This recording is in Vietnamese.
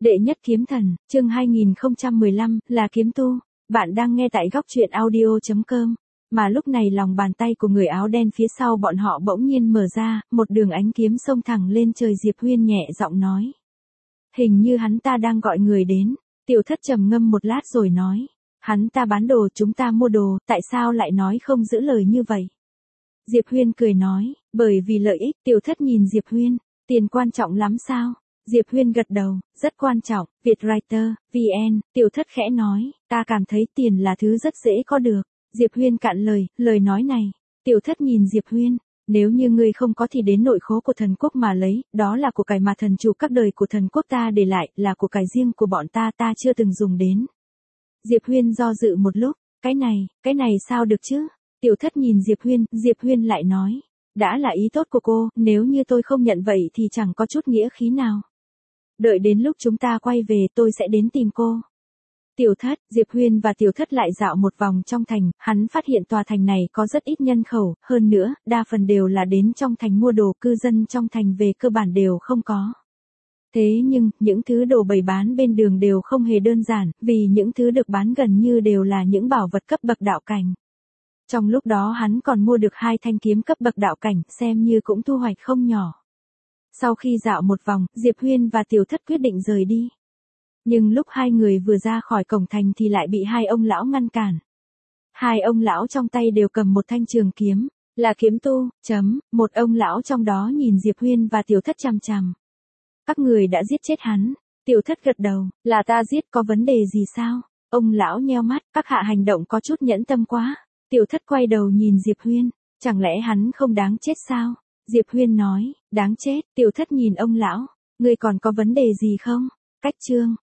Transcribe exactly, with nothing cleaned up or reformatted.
Đệ nhất kiếm thần, chương hai nghìn không trăm mười lăm, là kiếm tu. Bạn đang nghe tại góc truyện audio chấm com. Mà lúc này lòng bàn tay của người áo đen phía sau bọn họ bỗng nhiên mở ra, một đường ánh kiếm xông thẳng lên trời. Diệp Huyên nhẹ giọng nói. Hình như hắn ta đang gọi người đến. Tiểu Thất trầm ngâm một lát rồi nói. Hắn ta bán đồ, chúng ta mua đồ, tại sao lại nói không giữ lời như vậy? Diệp Huyên cười nói, bởi vì lợi ích. Tiểu Thất nhìn Diệp Huyên, tiền quan trọng lắm sao? Diệp Huyên gật đầu, rất quan trọng. Vietwriter, vê en, Tiểu Thất khẽ nói, ta cảm thấy tiền là thứ rất dễ có được. Diệp Huyên cạn lời, lời nói này. Tiểu Thất nhìn Diệp Huyên, nếu như ngươi không có thì đến nội khố của thần quốc mà lấy, đó là của cải mà thần chủ các đời của thần quốc ta để lại, là của cải riêng của bọn ta, ta chưa từng dùng đến. Diệp Huyên do dự một lúc, cái này, cái này sao được chứ? Tiểu Thất nhìn Diệp Huyên, Diệp Huyên lại nói, đã là ý tốt của cô, nếu như tôi không nhận vậy thì chẳng có chút nghĩa khí nào. Đợi đến lúc chúng ta quay về tôi sẽ đến tìm cô. Tiểu Thất, Diệp Huyên và Tiểu Thất lại dạo một vòng trong thành, hắn phát hiện tòa thành này có rất ít nhân khẩu, hơn nữa, đa phần đều là đến trong thành mua đồ, cư dân trong thành về cơ bản đều không có. Thế nhưng, những thứ đồ bày bán bên đường đều không hề đơn giản, vì những thứ được bán gần như đều là những bảo vật cấp bậc đạo cảnh. Trong lúc đó hắn còn mua được hai thanh kiếm cấp bậc đạo cảnh, xem như cũng thu hoạch không nhỏ. Sau khi dạo một vòng, Diệp Huyên và Tiểu Thất quyết định rời đi. Nhưng lúc hai người vừa ra khỏi cổng thành thì lại bị hai ông lão ngăn cản. Hai ông lão trong tay đều cầm một thanh trường kiếm, là kiếm tu, chấm, một ông lão trong đó nhìn Diệp Huyên và Tiểu Thất chằm chằm. Các người đã giết chết hắn. Tiểu Thất gật đầu, là ta giết, có vấn đề gì sao? Ông lão nheo mắt, các hạ hành động có chút nhẫn tâm quá. Tiểu Thất quay đầu nhìn Diệp Huyên, chẳng lẽ hắn không đáng chết sao? Diệp Huyên nói, đáng chết. Tiểu Thất nhìn ông lão, ngươi còn có vấn đề gì không? Cách chương.